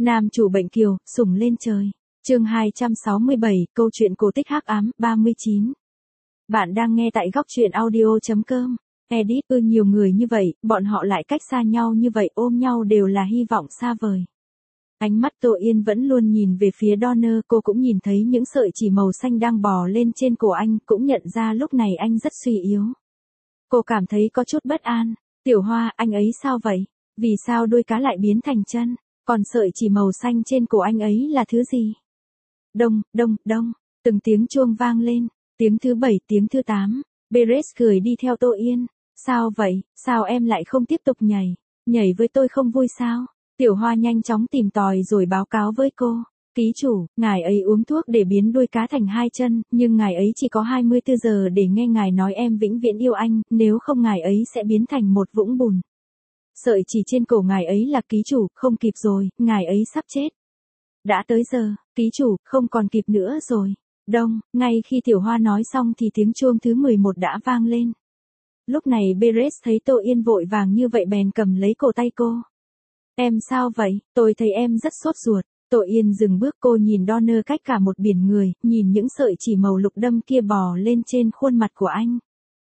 Nam chủ bệnh kiều, sủng lên trời. Chương 267, câu chuyện cổ tích hắc ám, 39. Bạn đang nghe tại góc truyện audio.com. Edit, nhiều người như vậy, bọn họ lại cách xa nhau như vậy, ôm nhau đều là hy vọng xa vời. Ánh mắt Tô Yên vẫn luôn nhìn về phía Donner, cô cũng nhìn thấy những sợi chỉ màu xanh đang bò lên trên cổ anh, cũng nhận ra lúc này anh rất suy yếu. Cô cảm thấy có chút bất an. Tiểu Hoa, anh ấy sao vậy? Vì sao đuôi cá lại biến thành chân? Còn sợi chỉ màu xanh trên cổ anh ấy là thứ gì? Đông, đông, đông, từng tiếng chuông vang lên, tiếng thứ 7, tiếng thứ 8, Beres cười đi theo Tô Yên. Sao vậy, sao em lại không tiếp tục nhảy? Nhảy với tôi không vui sao? Tiểu Hoa nhanh chóng tìm tòi rồi báo cáo với cô. Ký chủ, ngài ấy uống thuốc để biến đuôi cá thành 2 chân, nhưng ngài ấy chỉ có 24 giờ để nghe ngài nói em vĩnh viễn yêu anh, nếu không ngài ấy sẽ biến thành một vũng bùn. Sợi chỉ trên cổ ngài ấy là ký chủ, không kịp rồi, ngài ấy sắp chết. Đã tới giờ, ký chủ, không còn kịp nữa rồi. Đông, ngay khi Tiểu Hoa nói xong thì tiếng chuông thứ 11 đã vang lên. Lúc này Beres thấy Tô Yên vội vàng như vậy bèn cầm lấy cổ tay cô. Em sao vậy, tôi thấy em rất sốt ruột. Tô Yên dừng bước, cô nhìn Donner cách cả một biển người, nhìn những sợi chỉ màu lục đâm kia bò lên trên khuôn mặt của anh.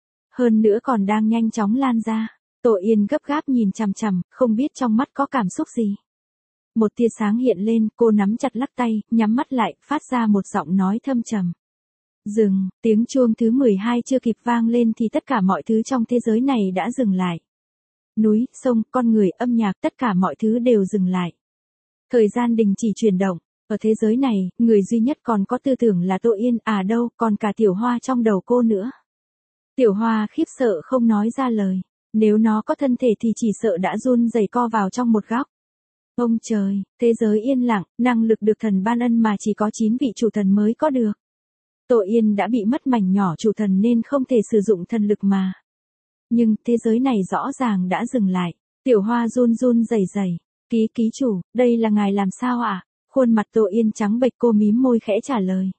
Hơn nữa còn đang nhanh chóng lan ra. Tô Yên gấp gáp nhìn chằm chằm, không biết trong mắt có cảm xúc gì. Một tia sáng hiện lên, cô nắm chặt lắc tay, nhắm mắt lại, phát ra một giọng nói thâm trầm. Dừng, tiếng chuông thứ 12 chưa kịp vang lên thì tất cả mọi thứ trong thế giới này đã dừng lại. Núi, sông, con người, âm nhạc, tất cả mọi thứ đều dừng lại. Thời gian đình chỉ chuyển động. Ở thế giới này, người duy nhất còn có tư tưởng là Tô Yên, à đâu, còn cả Tiểu Hoa trong đầu cô nữa. Tiểu Hoa khiếp sợ không nói ra lời. Nếu nó có thân thể thì chỉ sợ đã run rẩy co vào trong một góc. Ông trời, thế giới yên lặng, năng lực được thần ban ân mà chỉ có 9 vị chủ thần mới có được. Tô Yên đã bị mất mảnh nhỏ chủ thần nên không thể sử dụng thần lực mà. Nhưng thế giới này rõ ràng đã dừng lại. Tiểu Hoa run run rẩy rẩy. Ký chủ, đây là ngài làm sao ạ? Khuôn mặt Tô Yên trắng bệch, cô mím môi khẽ trả lời.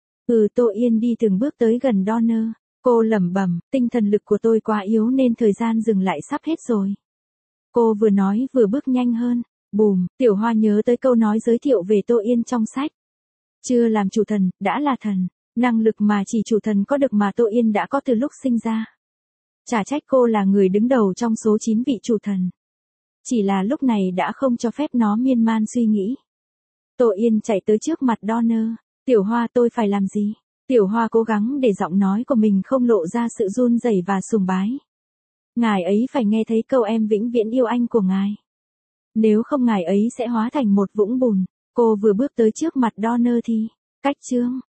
Tô Yên đi từng bước tới gần Donner. Cô lẩm bẩm, tinh thần lực của tôi quá yếu nên thời gian dừng lại sắp hết rồi. Cô vừa nói vừa bước nhanh hơn. Bùm, Tiểu Hoa nhớ tới câu nói giới thiệu về Tô Yên trong sách. Chưa làm chủ thần, đã là thần. Năng lực mà chỉ chủ thần có được mà Tô Yên đã có từ lúc sinh ra. Chả trách cô là người đứng đầu trong số 9 vị chủ thần. Chỉ là lúc này đã không cho phép nó miên man suy nghĩ. Tô Yên chạy tới trước mặt Donner. Tiểu Hoa, tôi phải làm gì? Tiểu Hoa cố gắng để giọng nói của mình không lộ ra sự run rẩy và sùng bái. Ngài ấy phải nghe thấy câu em vĩnh viễn yêu anh của ngài. Nếu không ngài ấy sẽ hóa thành một vũng bùn. Cô vừa bước tới trước mặt Donner thì, cách chương.